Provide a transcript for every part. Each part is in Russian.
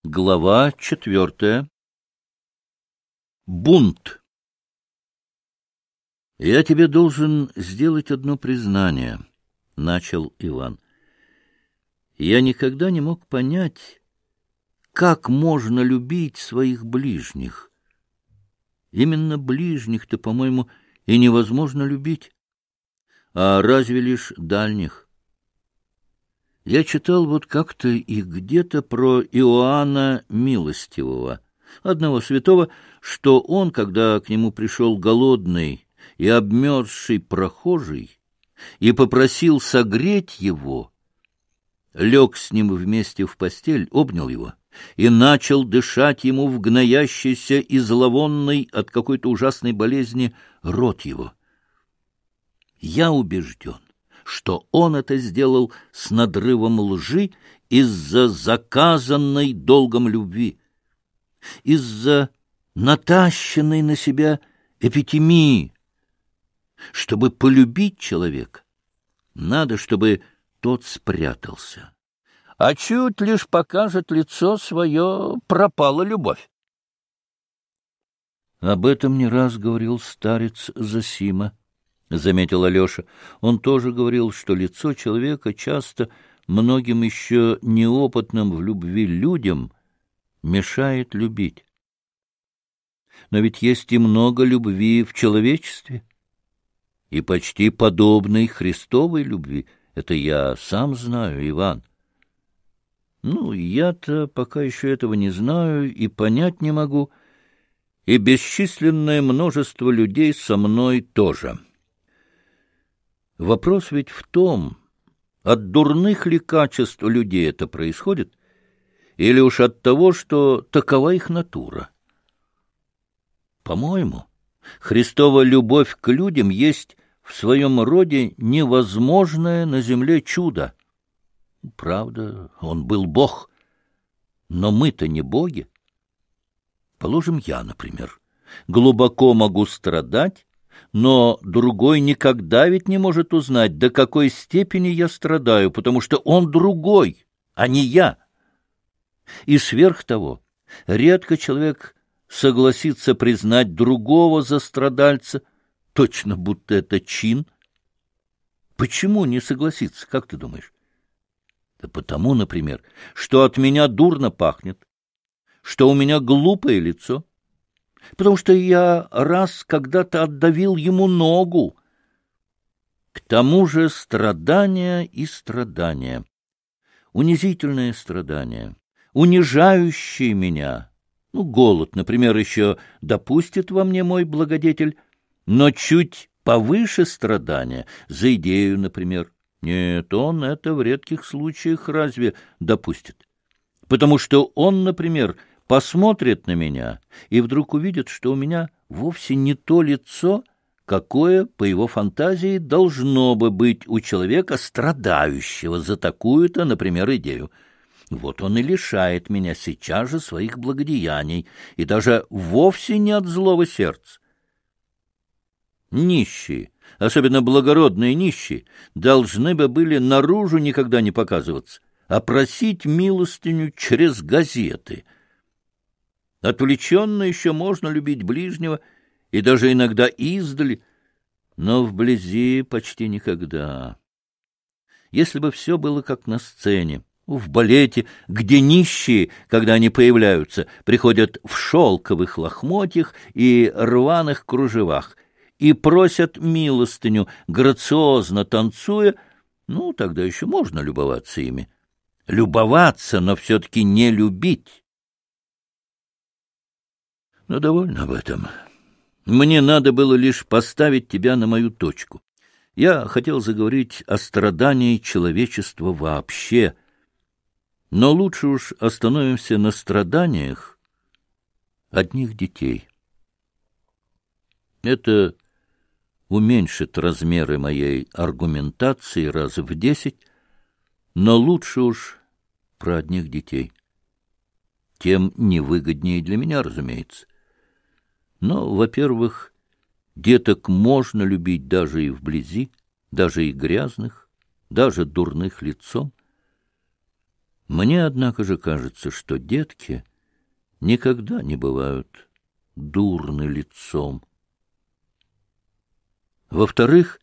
Глава 4. Бунт. «Я тебе должен сделать одно признание», — начал Иван. «Я никогда не мог понять, как можно любить своих ближних. Именно ближних-то, по-моему, и невозможно любить, а разве лишь дальних. Я читал вот как-то и где-то про Иоанна Милостивого, одного святого, что он, когда к нему пришел голодный и обмерзший прохожий и попросил согреть его, лег с ним вместе в постель, обнял его и начал дышать ему в гноящийся и зловонный от какой-то ужасной болезни рот его. Я убежден, что он это сделал с надрывом лжи из-за заказанной долгом любви, из-за натащенной на себя эпитемии. Чтобы полюбить человека, надо, чтобы тот спрятался. А чуть лишь покажет лицо свое, пропала любовь. Об этом не раз говорил старец Зосима, — заметил Алеша. Он тоже говорил, что лицо человека часто многим еще неопытным в любви людям мешает любить. Но ведь есть и много любви в человечестве, и почти подобной Христовой любви. Это я сам знаю, Иван. Ну, я-то пока еще этого не знаю и понять не могу, и бесчисленное множество людей со мной тоже. Вопрос ведь в том, от дурных ли качеств людей это происходит, или уж от того, что такова их натура. По-моему, Христова любовь к людям есть в своем роде невозможное на земле чудо. Правда, он был Бог, но мы-то не боги. Положим, я, например, глубоко могу страдать, но другой никогда ведь не может узнать, до какой степени я страдаю, потому что он другой, а не я. И сверх того, редко человек согласится признать другого за страдальца, точно будто это чин. Почему не согласиться, как ты думаешь? Да потому, например, что от меня дурно пахнет, что у меня глупое лицо, потому что я раз когда-то отдавил ему ногу. К тому же страдания и страдания, унизительные страдания, унижающие меня. Ну, голод, например, еще допустит во мне мой благодетель, но чуть повыше страдания, за идею, например, нет, он это в редких случаях разве допустит? Потому что он, например, посмотрит на меня и вдруг увидит, что у меня вовсе не то лицо, какое, по его фантазии, должно бы быть у человека, страдающего за такую-то, например, идею. Вот он и лишает меня сейчас же своих благодеяний, и даже вовсе не от злого сердца. Нищие, особенно благородные нищие, должны бы были наружу никогда не показываться, а просить милостыню через газеты. Отвлеченно еще можно любить ближнего, и даже иногда издали, но вблизи почти никогда. Если бы все было как на сцене, в балете, где нищие, когда они появляются, приходят в шелковых лохмотьях и рваных кружевах и просят милостыню, грациозно танцуя, ну, тогда еще можно любоваться ими. Любоваться, но все-таки не любить. Но довольно об этом. Мне надо было лишь поставить тебя на мою точку. Я хотел заговорить о страдании человечества вообще, но лучше уж остановимся на страданиях одних детей. Это уменьшит размеры моей аргументации раз в 10, но лучше уж про одних детей. Тем невыгоднее для меня, разумеется. Но, во-первых, деток можно любить даже и вблизи, даже и грязных, даже дурных лицом. Мне, однако же, кажется, что детки никогда не бывают дурны лицом. Во-вторых,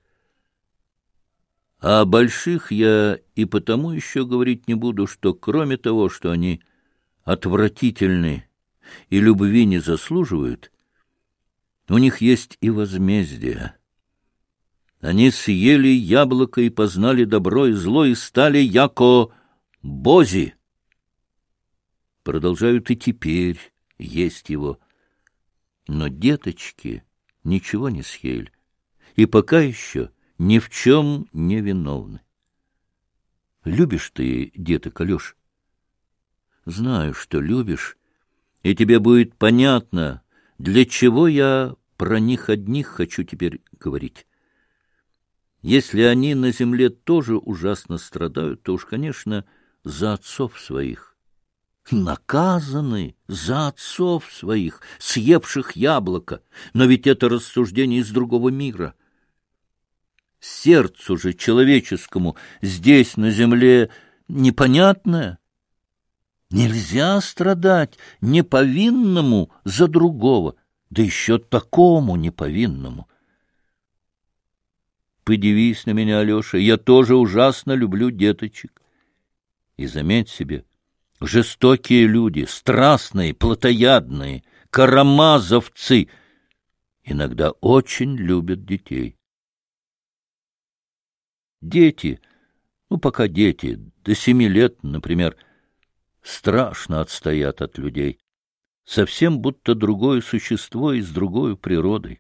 о больших я и потому еще говорить не буду, что кроме того, что они отвратительны и любви не заслуживают, у них есть и возмездие. Они съели яблоко и познали добро и зло, и стали яко бози. Продолжают и теперь есть его. Но деточки ничего не съели, и пока еще ни в чем не виновны. Любишь ты деток, Алеш? Знаю, что любишь, и тебе будет понятно, для чего я про них одних хочу теперь говорить. Если они на земле тоже ужасно страдают, то уж, конечно, за отцов своих. Наказаны за отцов своих, съевших яблоко, но ведь это рассуждение из другого мира. Сердцу же человеческому здесь, на земле, непонятное. Нельзя страдать неповинному за другого, да еще такому неповинному. Подивись на меня, Алеша, я тоже ужасно люблю деточек. И заметь себе, жестокие люди, страстные, плотоядные, карамазовцы иногда очень любят детей. Дети, пока дети, до 7 лет, например, страшно отстоят от людей, совсем будто другое существо и с другой природой.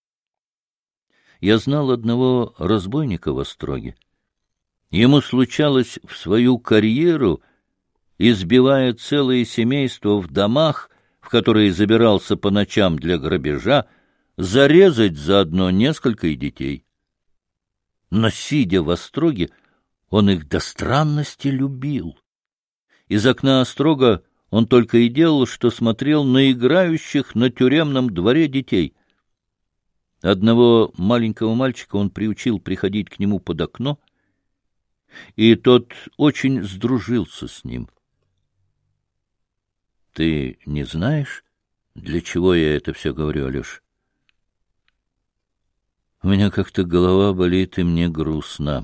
Я знал одного разбойника в Остроге. Ему случалось в свою карьеру, избивая целые семейства в домах, в которые забирался по ночам для грабежа, зарезать заодно несколько детей. Но, сидя в Остроге, он их до странности любил. Из окна острога он только и делал, что смотрел на играющих на тюремном дворе детей. Одного маленького мальчика он приучил приходить к нему под окно, и тот очень сдружился с ним. Ты не знаешь, для чего я это все говорю, Алеш? У меня как-то голова болит, и мне грустно.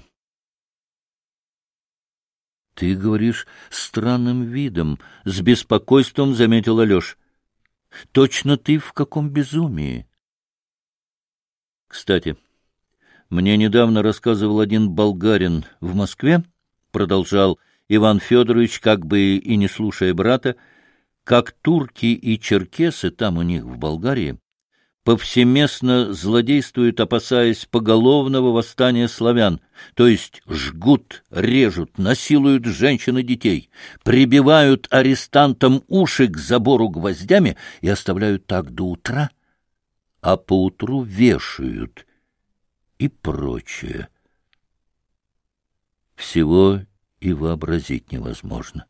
— Ты говоришь странным видом, — с беспокойством заметил Алеш. — Точно ты в каком безумии. — Кстати, мне недавно рассказывал один болгарин в Москве, — продолжал Иван Федорович, как бы и не слушая брата, — как турки и черкесы там у них в Болгарии повсеместно злодействуют, опасаясь поголовного восстания славян, то есть жгут, режут, насилуют женщин и детей, прибивают арестантам уши к забору гвоздями и оставляют так до утра, а поутру вешают и прочее. Всего и вообразить невозможно.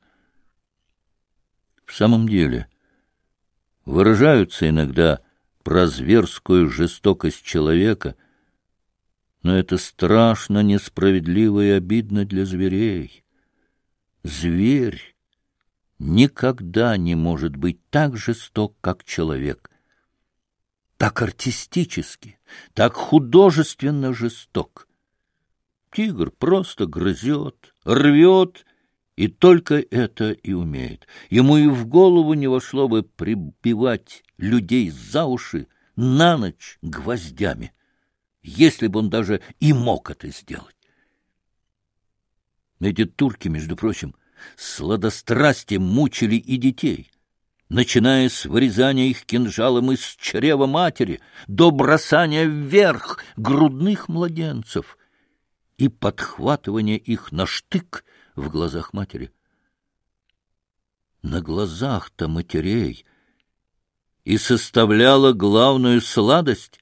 В самом деле, выражаются иногда про зверскую жестокость человека, но это страшно, несправедливо и обидно для зверей. Зверь никогда не может быть так жесток, как человек, так артистически, так художественно жесток. Тигр просто грызет, рвет, и только это и умеет. Ему и в голову не вошло бы прибивать людей за уши на ночь гвоздями, если бы он даже и мог это сделать. Эти турки, между прочим, сладострастием мучили и детей, начиная с вырезания их кинжалом из чрева матери до бросания вверх грудных младенцев и подхватывания их на штык в глазах матери. На глазах-то матерей и составляла главную сладость.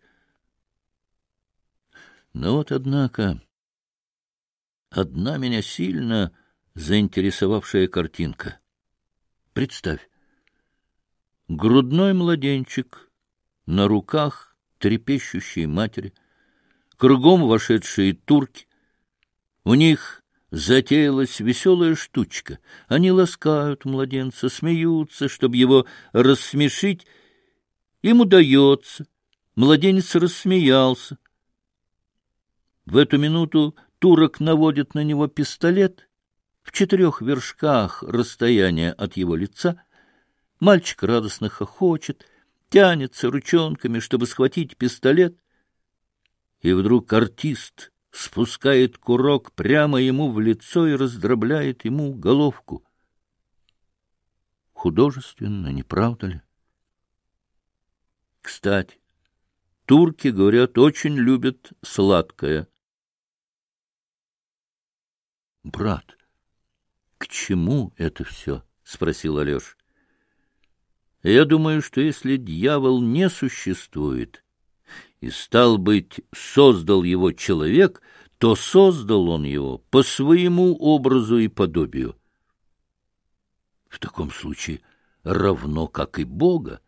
Но вот, однако, одна меня сильно заинтересовавшая картинка. Представь, грудной младенчик на руках трепещущей матери, кругом вошедшие турки, у них затеялась веселая штучка. Они ласкают младенца, смеются, чтобы его рассмешить. Им удается. Младенец рассмеялся. В эту минуту турок наводит на него пистолет в 4 вершках расстояния от его лица. Мальчик радостно хохочет, тянется ручонками, чтобы схватить пистолет. И вдруг артист спускает курок прямо ему в лицо и раздробляет ему головку. Художественно, не правда ли? Кстати, турки, говорят, очень любят сладкое. — Брат, к чему это все? — спросил Алеша. — Я думаю, что если дьявол не существует, и, стал быть, создал его человек, то создал он его по своему образу и подобию. В таком случае равно как и Бога.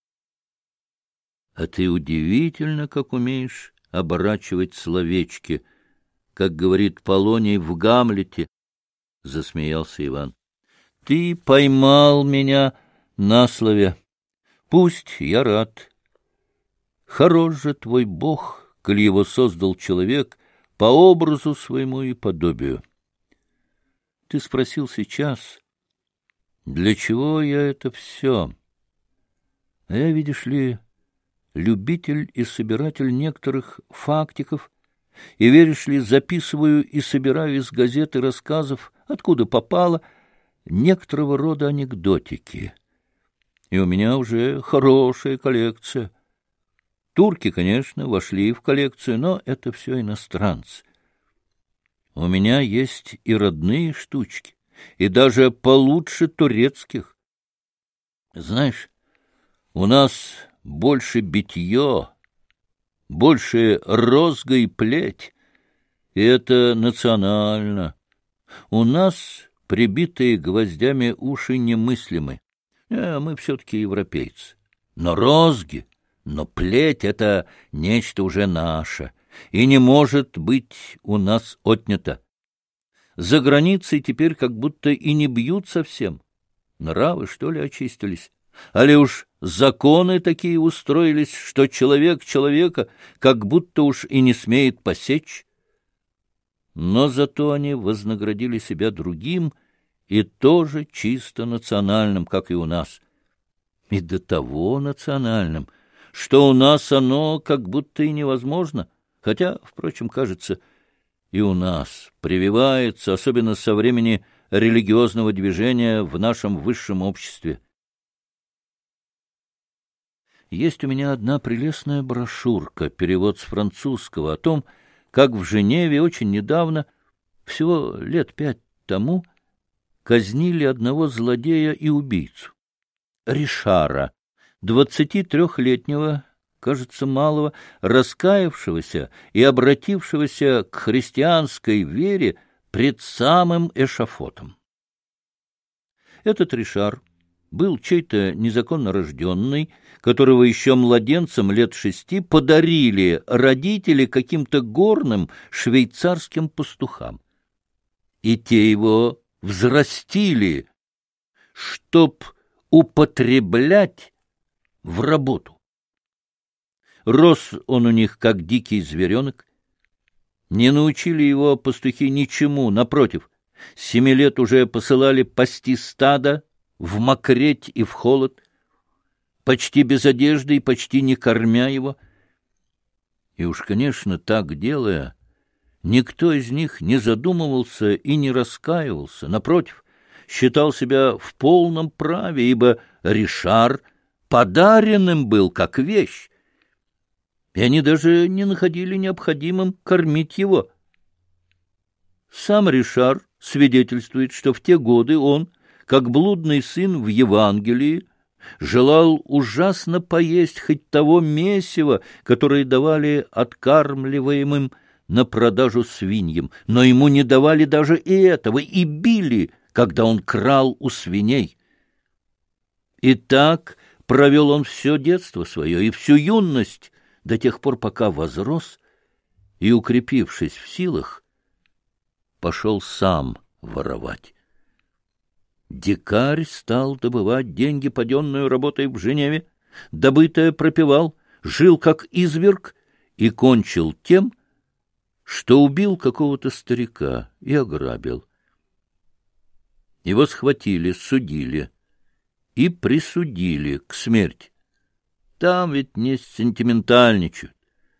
А ты удивительно, как умеешь оборачивать словечки, как говорит Полоний в Гамлете, — засмеялся Иван. — Ты поймал меня на слове. Пусть я рад. Хорош же твой Бог, коль его создал человек по образу своему и подобию. Ты спросил сейчас, для чего я это все? А я, видишь ли, любитель и собиратель некоторых фактиков, и, веришь ли, записываю и собираю из газет и рассказов, откуда попало, некоторого рода анекдотики. И у меня уже хорошая коллекция. Турки, конечно, вошли в коллекцию, но это все иностранцы. У меня есть и родные штучки, и даже получше турецких. Знаешь, у нас больше битье, больше розга и плеть, и это национально. У нас прибитые гвоздями уши немыслимы. Мы все-таки европейцы. Но розги, но плеть — это нечто уже наше, и не может быть у нас отнято. За границей теперь как будто и не бьют совсем. Нравы, что ли, очистились? Али уж законы такие устроились, что человек человека как будто уж и не смеет посечь? Но зато они вознаградили себя другим, и тоже чисто национальным, как и у нас. И до того национальным, что у нас оно как будто и невозможно, хотя, впрочем, кажется, и у нас прививается, особенно со времени религиозного движения в нашем высшем обществе. Есть у меня одна прелестная брошюрка, перевод с французского, о том, как в Женеве очень недавно, всего лет 5 тому, казнили одного злодея и убийцу, Ришара, 23-летнего, кажется, малого, раскаявшегося и обратившегося к христианской вере пред самым эшафотом. Этот Ришар был чей-то незаконно рожденный, которого еще младенцем лет 6 подарили родители каким-то горным швейцарским пастухам. И те его взрастили, чтоб употреблять в работу. Рос он у них, как дикий зверенок. Не научили его пастухи ничему, напротив, с 7 лет уже посылали пасти стадо в мокреть и в холод, почти без одежды и почти не кормя его. И уж, конечно, так делая, никто из них не задумывался и не раскаивался, напротив, считал себя в полном праве, ибо Ришар подаренным был как вещь, и они даже не находили необходимым кормить его. Сам Ришар свидетельствует, что в те годы он, как блудный сын в Евангелии, желал ужасно поесть хоть того месива, которое давали откармливаемым на продажу свиньям, но ему не давали даже и этого, и били, когда он крал у свиней. И так провел он все детство свое и всю юность, до тех пор, пока возрос и, укрепившись в силах, пошел сам воровать. Дикарь стал добывать деньги, паденную работой в Женеве, добытое пропивал, жил как изверг и кончил тем, что убил какого-то старика и ограбил. Его схватили, судили и присудили к смерти. Там ведь не сентиментальничают.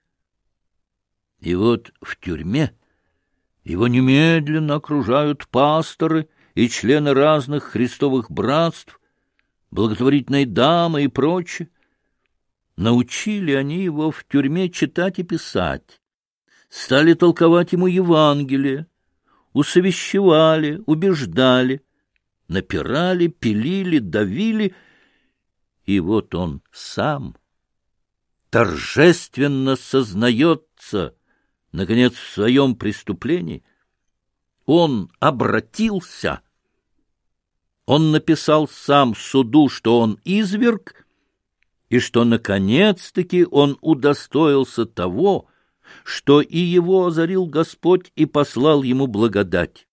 И вот в тюрьме его немедленно окружают пасторы и члены разных христовых братств, благотворительные дамы и прочее. Научили они его в тюрьме читать и писать, стали толковать ему Евангелие, усовещевали, убеждали, напирали, пилили, давили, и вот он сам торжественно сознается, наконец, в своем преступлении. Он обратился, он написал сам суду, что он изверг, и что, наконец-таки, он удостоился того, что и его озарил Господь и послал ему благодать.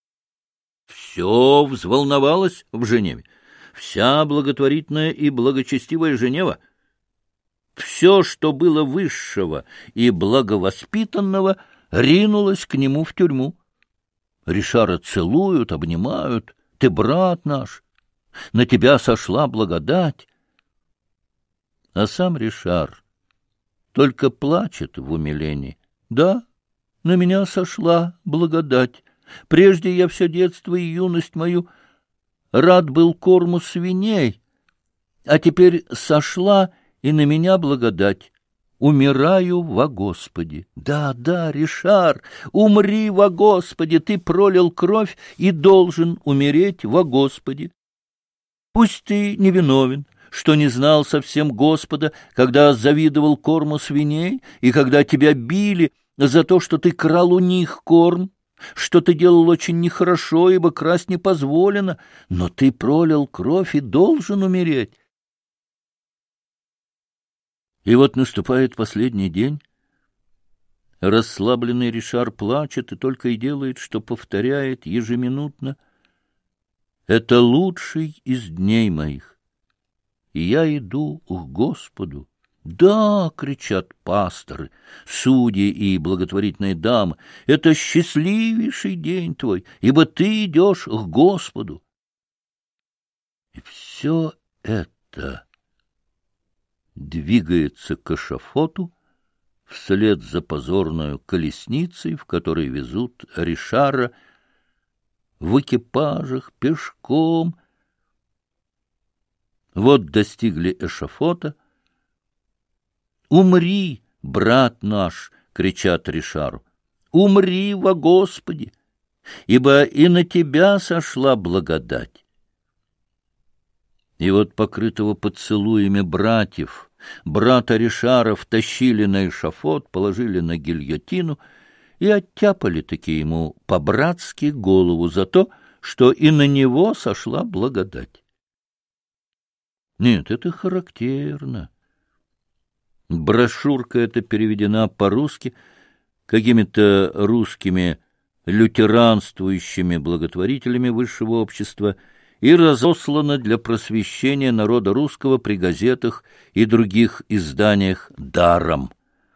Все взволновалось в Женеве, вся благотворительная и благочестивая Женева. Все, что было высшего и благовоспитанного, ринулось к нему в тюрьму. Ришара целуют, обнимают. Ты брат наш, на тебя сошла благодать. А сам Ришар только плачет в умилении. Да, на меня сошла благодать. Прежде я все детство и юность мою рад был корму свиней, а теперь сошла и на меня благодать. Умираю во Господе. Да, да, Ришар, умри во Господе, ты пролил кровь и должен умереть во Господе. Пусть ты невиновен, что не знал совсем Господа, когда завидовал корму свиней, и когда тебя били за то, что ты крал у них корм, что ты делал очень нехорошо, ибо красть не позволено, но ты пролил кровь и должен умереть. И вот наступает последний день. Расслабленный Ришар плачет и только и делает, что повторяет ежеминутно: «Это лучший из дней моих, и я иду к Господу». «Да!» — кричат пасторы, судьи и благотворительные дамы, «это счастливейший день твой, ибо ты идешь к Господу». И все это двигается к эшафоту вслед за позорную колесницей, в которой везут Ришара, в экипажах, пешком. Вот достигли эшафота. «Умри, брат наш!» — кричат Ришару. «Умри во Господе, ибо и на тебя сошла благодать». И вот покрытого поцелуями братьев, брата Ришара втащили на эшафот, положили на гильотину и оттяпали-таки ему по-братски голову за то, что и на него сошла благодать. Нет, это характерно. Брошюрка эта переведена по-русски какими-то русскими лютеранствующими благотворителями высшего общества и разослана для просвещения народа русского при газетах и других изданиях даром.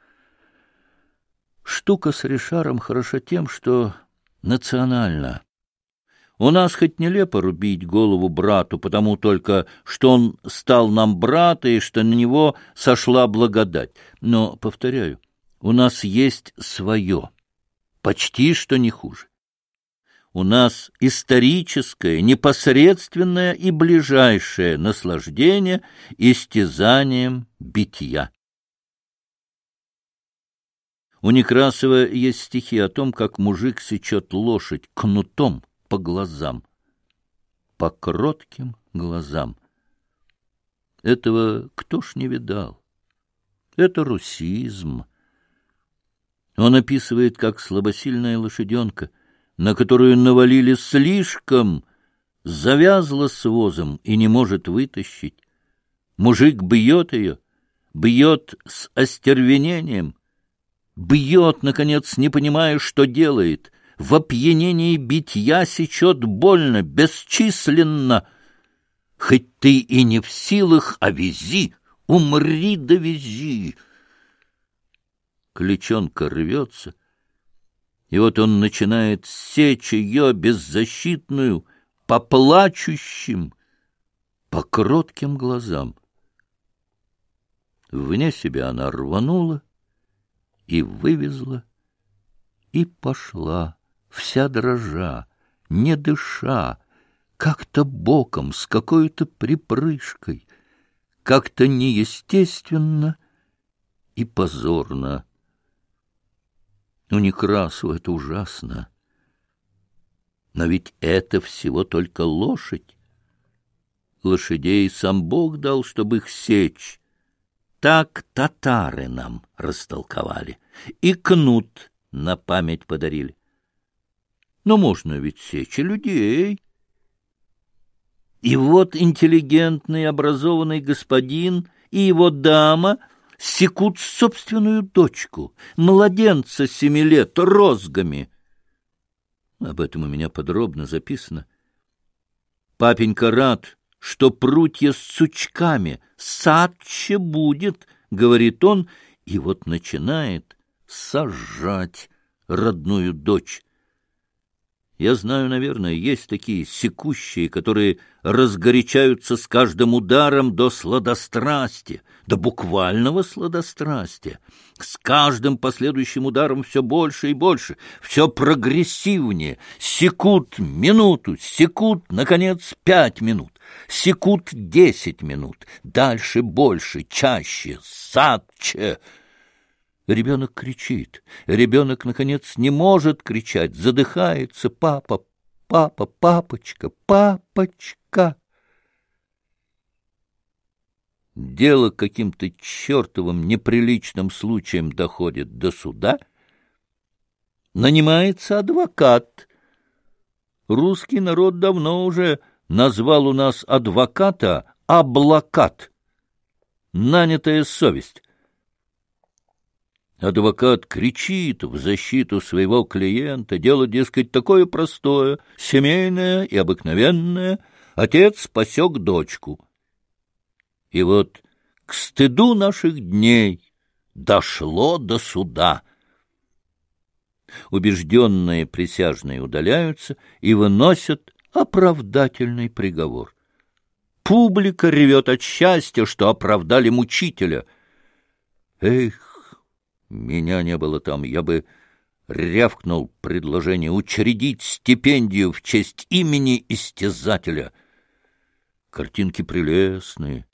Штука с Ришаром хороша тем, что национальна. У нас хоть нелепо рубить голову брату, потому только, что он стал нам брата и что на него сошла благодать. Но, повторяю, у нас есть свое, почти что не хуже. У нас историческое, непосредственное и ближайшее наслаждение истязанием битья. У Некрасова есть стихи о том, как мужик сечет лошадь кнутом по глазам, по кротким глазам. Этого кто ж не видал? Это русизм. Он описывает, как слабосильная лошаденка, на которую навалили слишком, завязла с возом и не может вытащить. Мужик бьет ее, бьет с остервенением, бьет, наконец, не понимая, что делает, в опьянении битья сечет больно, бесчисленно. Хоть ты и не в силах, а вези, умри да вези. Кличонка рвется, и вот он начинает сечь ее беззащитную по плачущим, по кротким глазам. Вне себя она рванула и вывезла, и пошла, вся дрожа, не дыша, как-то боком, с какой-то припрыжкой, как-то неестественно и позорно. У Некрасу это ужасно. Но ведь это всего только лошадь. Лошадей сам Бог дал, чтобы их сечь. Так татары нам растолковали. И кнут на память подарили. Но можно ведь сечь и людей. И вот интеллигентный, образованный господин и его дама секут собственную дочку, младенца 7 лет, розгами. Об этом у меня подробно записано. Папенька рад, что прутья с сучками, садче будет, говорит он, и вот начинает сажать родную дочь. Я знаю, наверное, есть такие секущие, которые разгорячаются с каждым ударом до сладострастия, до буквального сладострастия. С каждым последующим ударом все больше и больше, все прогрессивнее. Секут минуту, секут, наконец, 5 минут, секут 10 минут, дальше больше, чаще, садче. Ребенок кричит. Ребенок, наконец, не может кричать, задыхается. Папа, папа, папочка, папочка. Дело каким-то чертовым неприличным случаем доходит до суда. Нанимается адвокат. Русский народ давно уже назвал у нас адвоката «облакат». Нанятая совесть. Адвокат кричит в защиту своего клиента. Дело, дескать, такое простое, семейное и обыкновенное. Отец посек дочку. И вот к стыду наших дней дошло до суда. Убежденные присяжные удаляются и выносят оправдательный приговор. Публика ревет от счастья, что оправдали мучителя. Эх! Меня не было там, я бы рявкнул предложение учредить стипендию в честь имени истязателя. Картинки прелестные.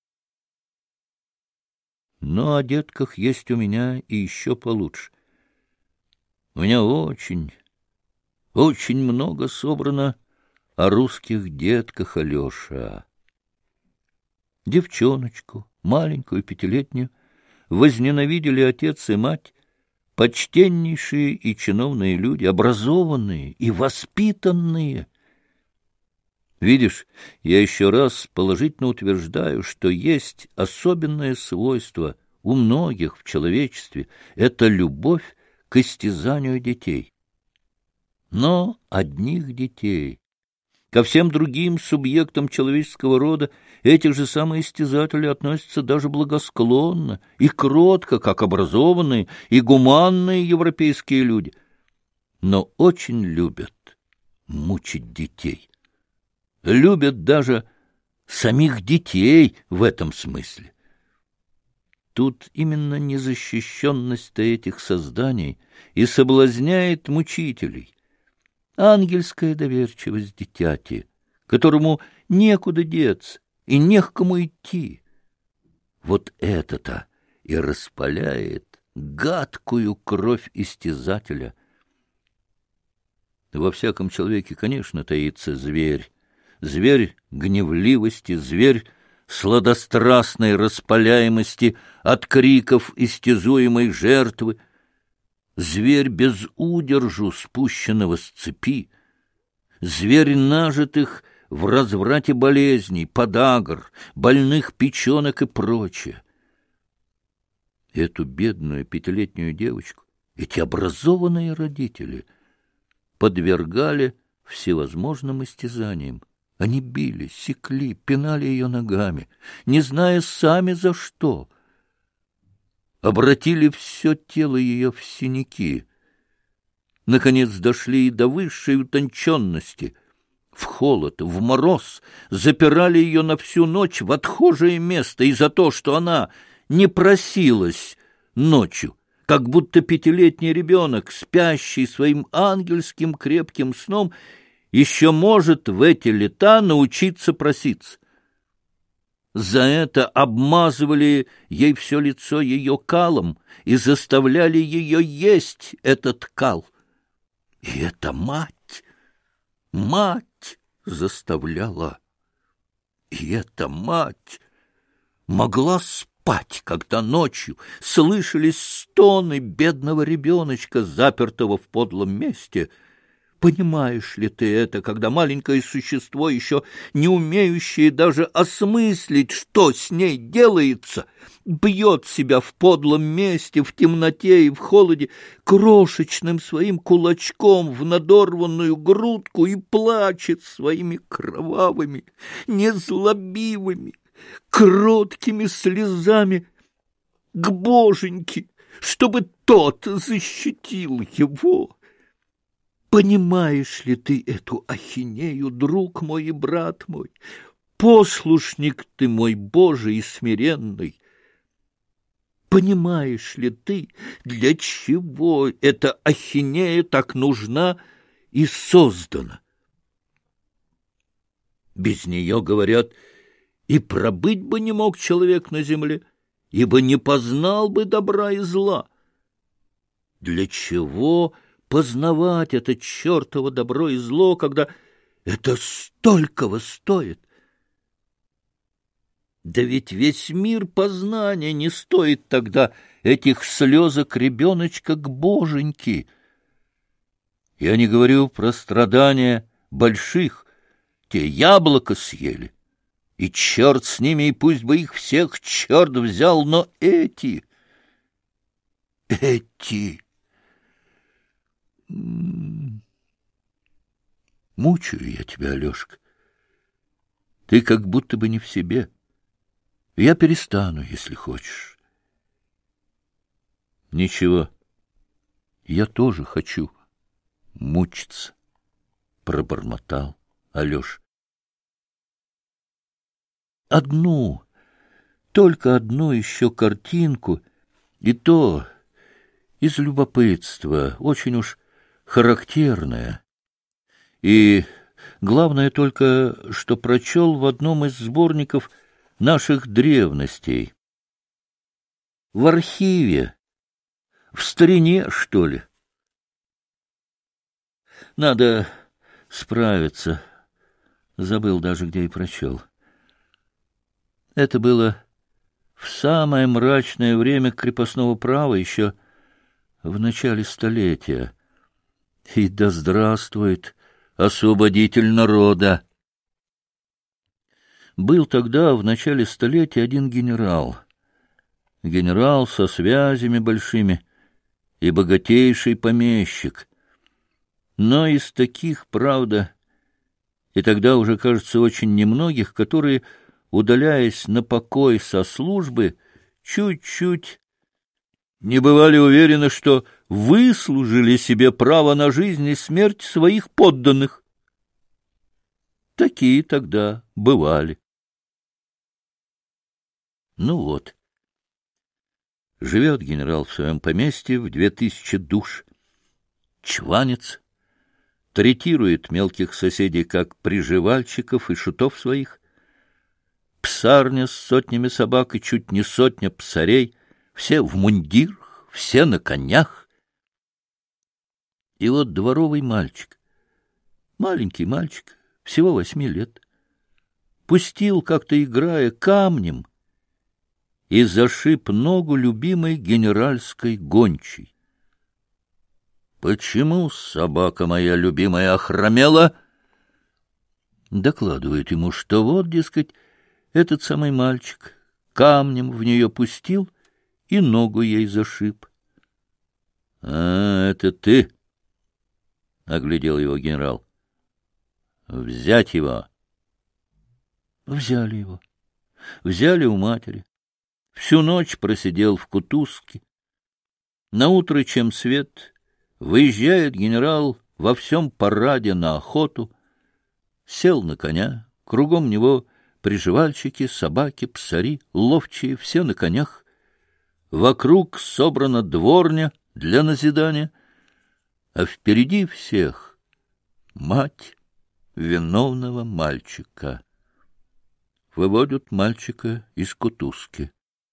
Но о детках есть у меня и еще получше. У меня очень много собрано о русских детках, Алеша. Девчоночку, маленькую, 5-летнюю, возненавидели отец и мать, почтеннейшие и чиновные люди, образованные и воспитанные. Видишь, я еще раз положительно утверждаю, что есть особенное свойство у многих в человечестве — это любовь к истязанию детей. Но одних детей. Ко всем другим субъектам человеческого рода эти же самые истязатели относятся даже благосклонно и кротко, как образованные и гуманные европейские люди. Но очень любят мучить детей. Любят даже самих детей в этом смысле. Тут именно незащищенность этих созданий и соблазняет мучителей. Ангельская доверчивость дитяти, которому некуда деться и не к кому идти. Вот это-то и распаляет гадкую кровь истязателя. Во всяком человеке, конечно, таится зверь. Зверь гневливости, зверь сладострастной распаляемости от криков истязуемой жертвы, зверь без удержу, спущенного с цепи, зверь нажитых в разврате болезней, подагр, больных печенок и прочее. Эту бедную 5-летнюю девочку, эти образованные родители подвергали всевозможным истязаниям. Они били, секли, пинали ее ногами, не зная сами за что. Обратили все тело ее в синяки. Наконец дошли и до высшей утонченности. В холод, в мороз запирали ее на всю ночь в отхожее место, и за то, что она не просилась ночью, как будто пятилетний ребенок, спящий своим ангельским крепким сном, еще может в эти лета научиться проситься. За это обмазывали ей все лицо ее калом и заставляли ее есть этот кал. И эта мать заставляла. И эта мать могла спать, когда ночью слышались стоны бедного ребеночка, запертого в подлом месте. Понимаешь ли ты это, когда маленькое существо, еще не умеющее даже осмыслить, что с ней делается, бьет себя в подлом месте, в темноте и в холоде, крошечным своим кулачком в надорванную грудку и плачет своими кровавыми, незлобивыми, кроткими слезами к Боженьке, чтобы тот защитил его? Понимаешь ли ты эту ахинею, друг мой и брат мой? Послушник ты мой Божий и смиренный. Понимаешь ли ты, для чего эта ахинея так нужна и создана? Без нее, говорят, и пробыть бы не мог человек на земле, ибо не познал бы добра и зла. Для чего познавать это чертово добро и зло, когда это столького стоит? Да ведь весь мир познания не стоит тогда этих слезок ребеночка к Боженьке. Я не говорю про страдания больших, те яблоко съели, и черт с ними, и пусть бы их всех черт взял, но эти... Мучаю я тебя, Алешка. Ты как будто бы не в себе. Я перестану, если хочешь. Ничего, я тоже хочу мучиться, пробормотал Алеша. Только одну еще картинку, и то из любопытства, очень уж характерная. И главное только, что прочел в одном из сборников наших древностей. В архиве, в старине, что ли. Надо справиться. Забыл даже, где и прочел. Это было в самое мрачное время крепостного права, еще в начале столетия. И да здравствует освободитель народа! Был тогда, в начале столетия, один генерал. Генерал со связями большими и богатейший помещик. Но из таких, правда, и тогда уже, кажется, очень немногих, которые, удаляясь на покой со службы, чуть-чуть не бывали уверены, что выслужили себе право на жизнь и смерть своих подданных. Такие тогда бывали. Ну вот, живет генерал в своем поместье в 2000 душ, чванец, третирует мелких соседей как приживальщиков и шутов своих, псарня с сотнями собак и чуть не сотня псарей, все в мундирах, все на конях. И вот дворовый мальчик, маленький мальчик, всего 8 лет, пустил, как-то играя, камнем и зашиб ногу любимой генеральской гончей. Почему собака моя любимая охромела? Докладывает ему, что вот, дескать, этот самый мальчик камнем в нее пустил и ногу ей зашиб. — А, это ты? — оглядел его генерал. — Взять его. Взяли его. Взяли у матери. Всю ночь просидел в кутузке. Наутро, чем свет, выезжает генерал во всем параде на охоту, сел на коня, кругом него приживальщики, собаки, псари, ловчие, все на конях. Вокруг собрана дворня для назидания, а впереди всех мать виновного мальчика. Выводят мальчика из кутузки.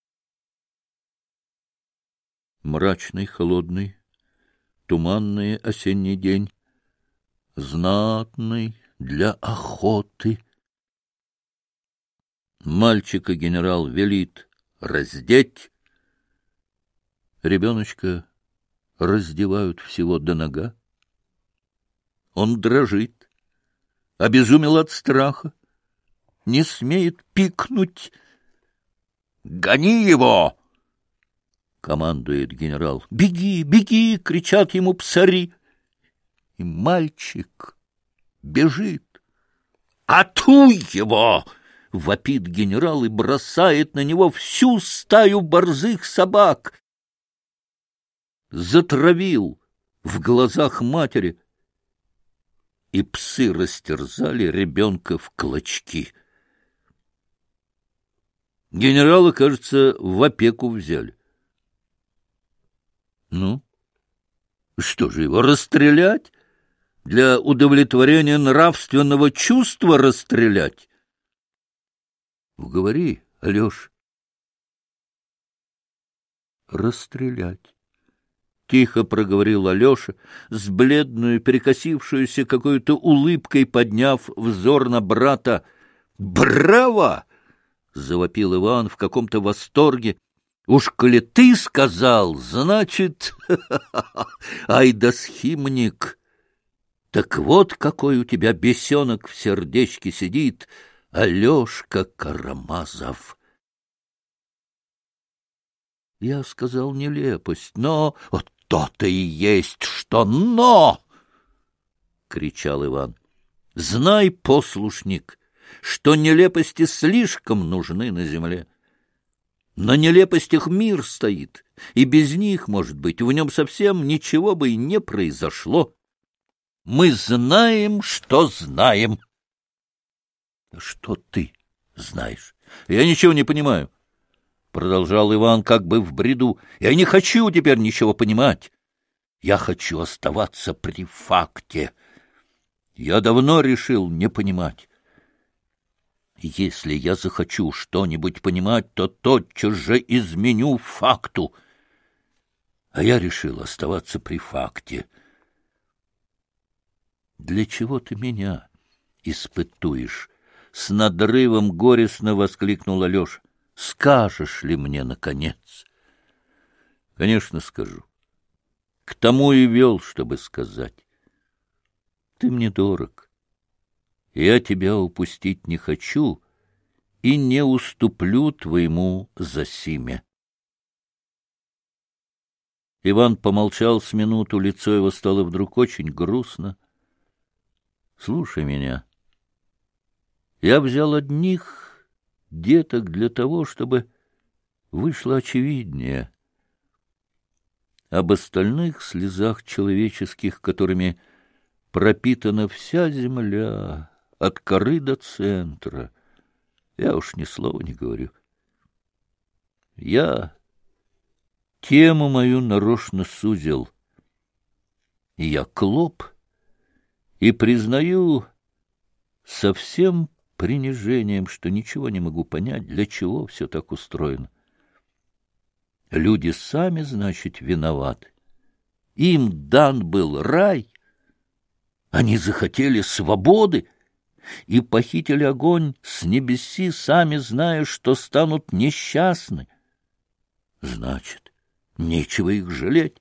Мрачный, холодный, туманный осенний день, знатный для охоты. Мальчика генерал велит раздеть. Ребеночка раздевают всего до нога. Он дрожит, обезумел от страха, не смеет пикнуть. — Гони его! — командует генерал. — Беги, беги! — кричат ему псари. И мальчик бежит. — Атуй его! — вопит генерал и бросает на него всю стаю борзых собак. Затравил в глазах матери, и псы растерзали ребенка в клочки. Генерала, кажется, в опеку взяли. Ну, что же его, расстрелять? Для удовлетворения нравственного чувства расстрелять? Говори, Алеша. Расстрелять. Тихо проговорил Алеша, с бледную, перекосившуюся какой-то улыбкой, подняв взор на брата. «Браво!» — завопил Иван в каком-то восторге. «Уж коли ты сказал, значит, ай да схимник! Так вот какой у тебя бесенок в сердечке сидит, Алешка Карамазов!» Я сказал нелепость, но... — Вот то-то и есть, что «но!» — кричал Иван. — Знай, послушник, что нелепости слишком нужны на земле. На нелепостях мир стоит, и без них, может быть, в нем совсем ничего бы и не произошло. Мы знаем, что знаем. — Что ты знаешь? Я ничего не понимаю. — продолжал Иван как бы в бреду. — Я не хочу теперь ничего понимать. Я хочу оставаться при факте. Я давно решил не понимать. Если я захочу что-нибудь понимать, то тотчас же изменю факту. А я решил оставаться при факте. Для чего ты меня испытуешь? С надрывом горестно воскликнул Алеша. Скажешь ли мне, наконец? Конечно, скажу. К тому и вел, чтобы сказать. Ты мне дорог. Я тебя упустить не хочу и не уступлю твоему засиме. Иван помолчал с минуту, лицо его стало вдруг очень грустно. Слушай меня. Я взял одних деток для того, чтобы вышло очевиднее. Об остальных слезах человеческих, которыми пропитана вся земля, от коры до центра, я уж ни слова не говорю. Я тему мою нарочно сузил. И я клоп, и признаю совсем принижением, что ничего не могу понять, для чего все так устроено. Люди сами, значит, виноваты. Им дан был рай. Они захотели свободы и похитили огонь с небеси, сами зная, что станут несчастны. Значит, нечего их жалеть.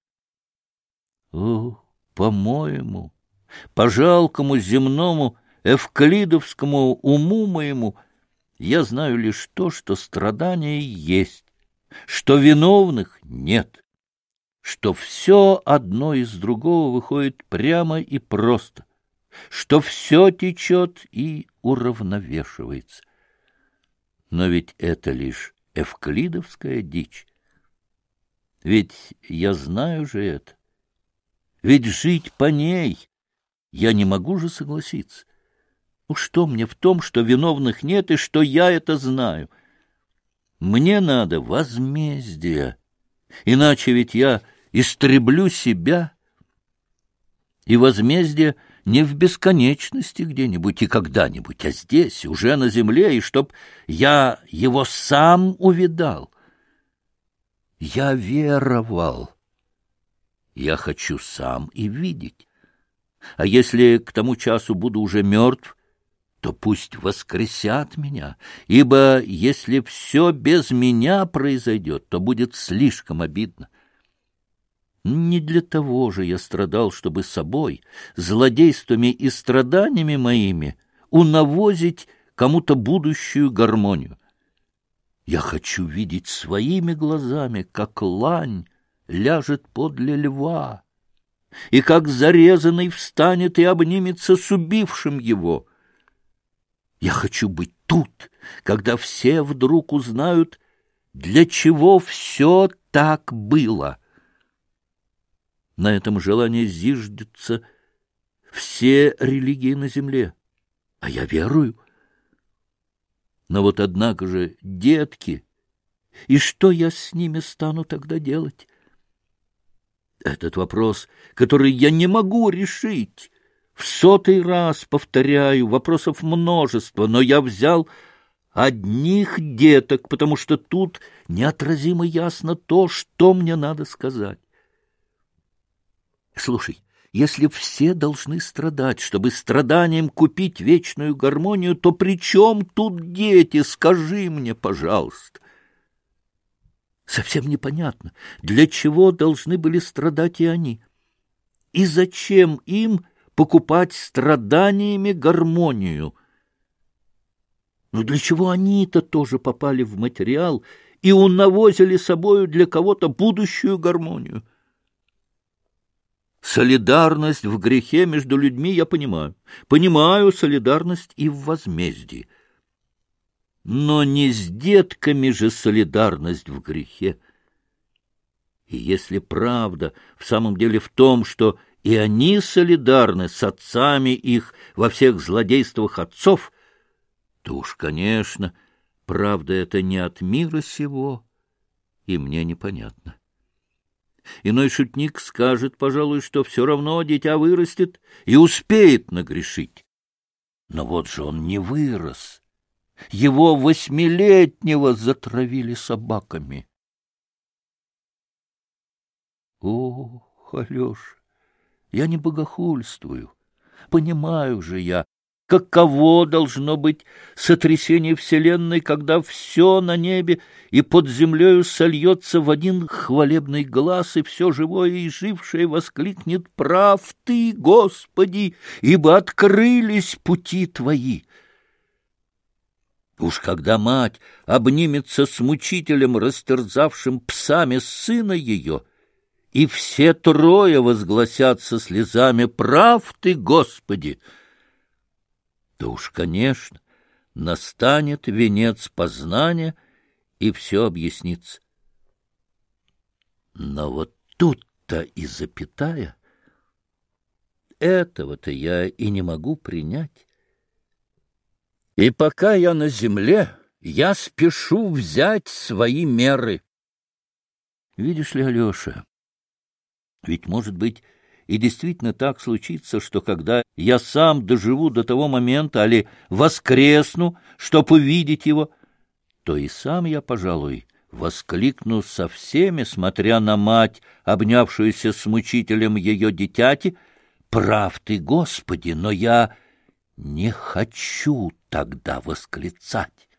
О, по-моему, по жалкому земному эвклидовскому уму моему я знаю лишь то, что страдания есть, что виновных нет, что все одно из другого выходит прямо и просто, что все течет и уравновешивается. Но ведь это лишь эвклидовская дичь. Ведь я знаю же это. Ведь жить по ней я не могу же согласиться. Ну что мне в том, что виновных нет и что я это знаю? Мне надо возмездия, иначе ведь я истреблю себя. И возмездие не в бесконечности где-нибудь и когда-нибудь, а здесь, уже на земле, и чтоб я его сам увидал. Я веровал. Я хочу сам и видеть. А если к тому часу буду уже мертв, то пусть воскресят меня, ибо если все без меня произойдет, то будет слишком обидно. Не для того же я страдал, чтобы собой, злодействами и страданиями моими унавозить кому-то будущую гармонию. Я хочу видеть своими глазами, как лань ляжет подле льва, и как зарезанный встанет и обнимется с убившим его. Я хочу быть тут, когда все вдруг узнают, для чего все так было. На этом желании зиждутся все религии на земле, а я верую. Но вот однако же детки, и что я с ними стану тогда делать? Этот вопрос, который я не могу решить. В 100-й раз повторяю, вопросов множество, но я взял одних деток, потому что тут неотразимо ясно то, что мне надо сказать. Слушай, если все должны страдать, чтобы страданием купить вечную гармонию, то при чем тут дети, скажи мне, пожалуйста? Совсем непонятно, для чего должны были страдать и они, и зачем им покупать страданиями гармонию. Но для чего они-то тоже попали в материал и унавозили собою для кого-то будущую гармонию? Солидарность в грехе между людьми я понимаю. Понимаю солидарность и в возмездии. Но не с детками же солидарность в грехе. И если правда в самом деле в том, что и они солидарны с отцами их во всех злодействах отцов, то уж, конечно, правда это не от мира сего, и мне непонятно. Иной шутник скажет, пожалуй, что все равно дитя вырастет и успеет нагрешить. Но вот же он не вырос. Его 8-летнего затравили собаками. О, Алеша, я не богохульствую. Понимаю же я, каково должно быть сотрясение вселенной, когда все на небе и под землею сольется в один хвалебный глаз, и все живое и жившее воскликнет: «Прав ты, Господи, ибо открылись пути твои». Уж когда мать обнимется с мучителем, растерзавшим псами сына ее, и все трое возгласятся слезами: «Прав ты, Господи!», то уж, конечно, настанет венец познания, и все объяснится. Но вот тут-то и запятая. Этого-то я и не могу принять. И пока я на земле, я спешу взять свои меры. Видишь ли, Алеша, ведь, может быть, и действительно так случится, что когда я сам доживу до того момента, али воскресну, чтоб увидеть его, то и сам я, пожалуй, воскликну со всеми, смотря на мать, обнявшуюся с мучителем ее дитяти: «Прав ты, Господи!», но я не хочу тогда восклицать.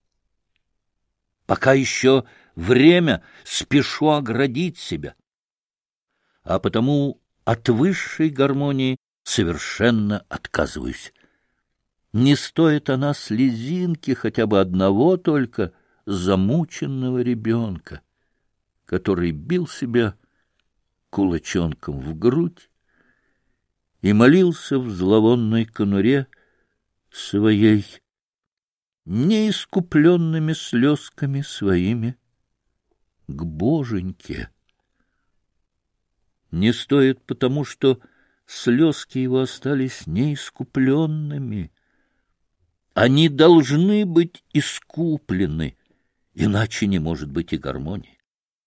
Пока еще время, спешу оградить себя, а потому от высшей гармонии совершенно отказываюсь. Не стоит она слезинки хотя бы одного только замученного ребенка, который бил себя кулачонком в грудь и молился в зловонной конуре своей, неискупленными слезками своими, к Боженьке. Не стоит потому, что слезки его остались неискупленными. Они должны быть искуплены, иначе не может быть и гармонии.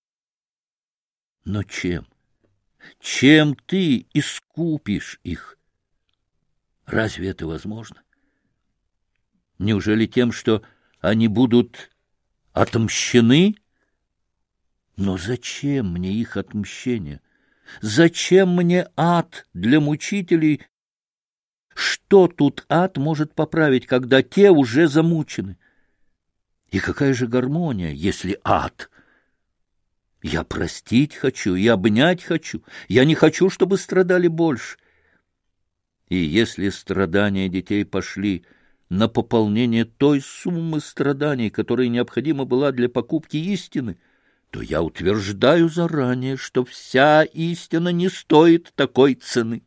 Но чем? Чем ты искупишь их? Разве это возможно? Неужели тем, что они будут отмщены? Но зачем мне их отмщение? Зачем мне ад для мучителей? Что тут ад может поправить, когда те уже замучены? И какая же гармония, если ад? Я простить хочу, я обнять хочу, я не хочу, чтобы страдали больше. И если страдания детей пошли на пополнение той суммы страданий, которая необходима была для покупки истины, то я утверждаю заранее, что вся истина не стоит такой цены.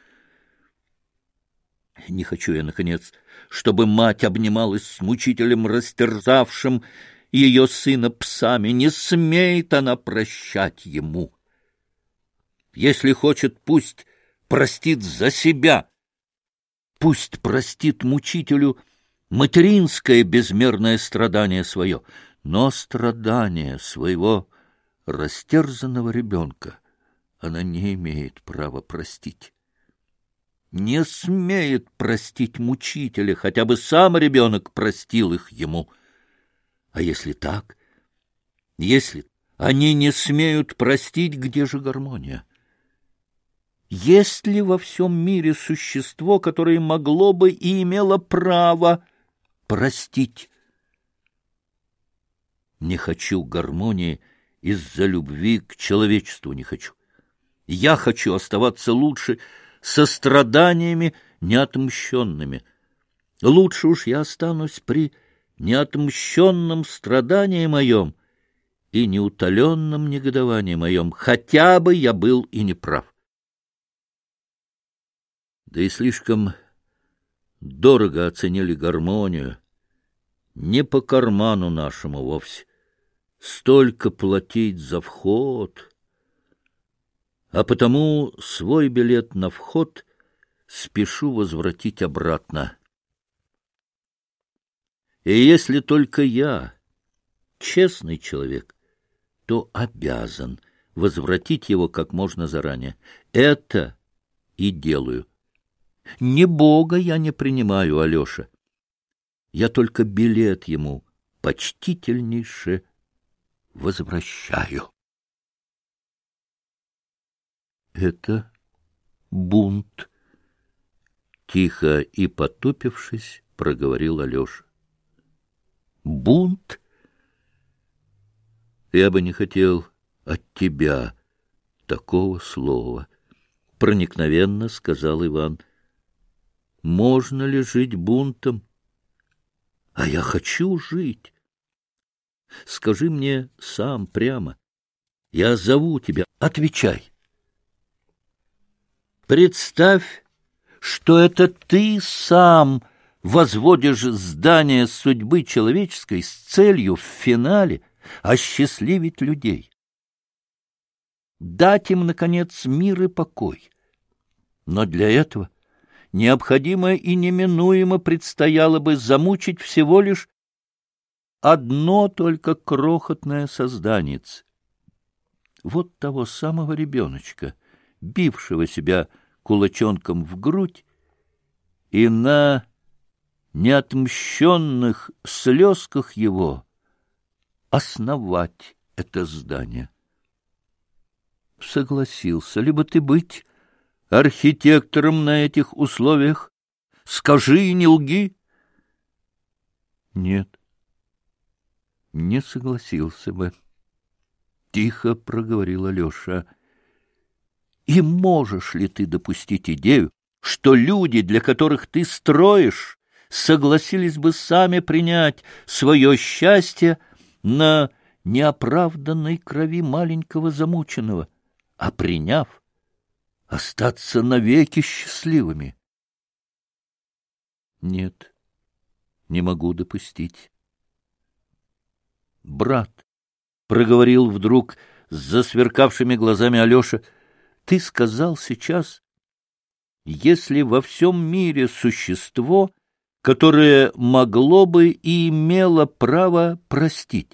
Не хочу я, наконец, чтобы мать обнималась с мучителем, растерзавшим ее сына псами. Не смеет она прощать ему. Если хочет, пусть простит за себя. Пусть простит мучителю материнское безмерное страдание свое, но страдание своего растерзанного ребенка она не имеет права простить. Не смеет простить мучителя, хотя бы сам ребенок простил их ему. А если так, если они не смеют простить, где же гармония? Есть ли во всем мире существо, которое могло бы и имело право простить? Не хочу гармонии из-за любви к человечеству, не хочу. Я хочу оставаться лучше со страданиями неотмщенными. Лучше уж я останусь при неотмщенном страдании моем и неутоленном негодовании моем, хотя бы я был и неправ. Да и слишком дорого оценили гармонию, не по карману нашему вовсе. Столько платить за вход, а потому свой билет на вход спешу возвратить обратно. И если только я, честный человек, то обязан возвратить его как можно заранее. Это и делаю. Не Бога я не принимаю, Алеша. Я только билет ему почтительнейше возвращаю. Это бунт, тихо и потупившись, проговорил Алеша. Бунт? Я бы не хотел от тебя такого слова, проникновенно сказал Иван. Можно ли жить бунтом? А я хочу жить. Скажи мне сам прямо. Я зову тебя, отвечай. Представь, что это ты сам возводишь здание судьбы человеческой с целью в финале осчастливить людей. Дать им, наконец, мир и покой. Но для этого необходимо и неминуемо предстояло бы замучить всего лишь одно только крохотное созданице. Вот того самого ребеночка, бившего себя кулачонком в грудь, и на неотмщенных слезках его основать это здание. Согласился ли бы ты быть архитектором на этих условиях? Скажи и не лги. Нет, не согласился бы, — тихо проговорил Алеша. И можешь ли ты допустить идею, что люди, для которых ты строишь, согласились бы сами принять свое счастье на неоправданной крови маленького замученного, а приняв, остаться навеки счастливыми. Нет, не могу допустить. Брат, — проговорил вдруг с засверкавшими глазами Алеша, — ты сказал сейчас, если во всем мире существо, которое могло бы и имело право простить.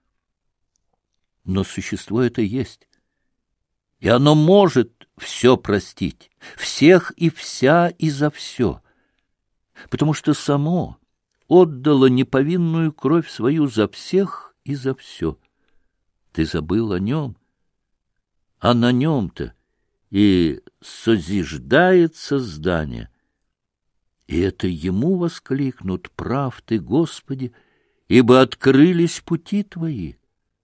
Но существо это есть, и оно может все простить, всех и вся и за все, потому что само отдало неповинную кровь свою за всех и за все. Ты забыл о нем, а на нем-то и созиждается здание. И это ему воскликнут: прав ты, Господи, ибо открылись пути твои.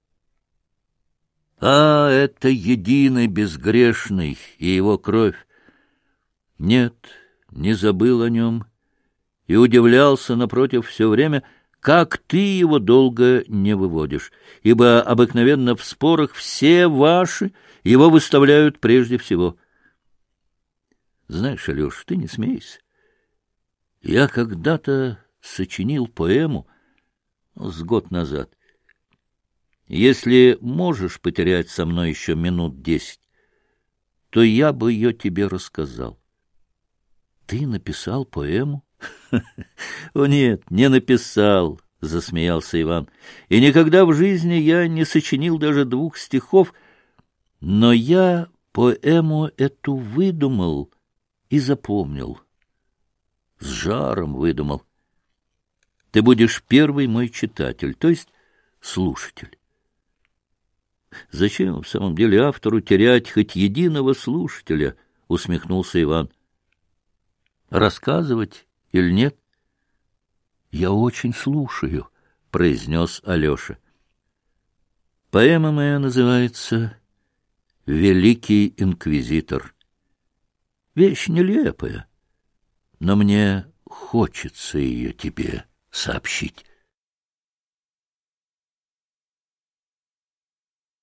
А это единый безгрешный и его кровь. Нет, не забыл о нем и удивлялся, напротив, все время, как ты его долго не выводишь, ибо обыкновенно в спорах все ваши его выставляют прежде всего. Знаешь, Алеш, ты не смейся. Я когда-то сочинил поэму с год назад. Если можешь потерять со мной еще минут 10, то я бы ее тебе рассказал. Ты написал поэму? О нет, не написал, — засмеялся Иван. И никогда в жизни я не сочинил даже 2 стихов, но я поэму эту выдумал и запомнил. С жаром выдумал. Ты будешь первый мой читатель, то есть слушатель. Зачем в самом деле автору терять хоть единого слушателя? — усмехнулся Иван. Рассказывать или нет? — Я очень слушаю, — произнес Алеша. Поэма моя называется «Великий инквизитор». Вещь нелепая, но мне хочется ее тебе сообщить.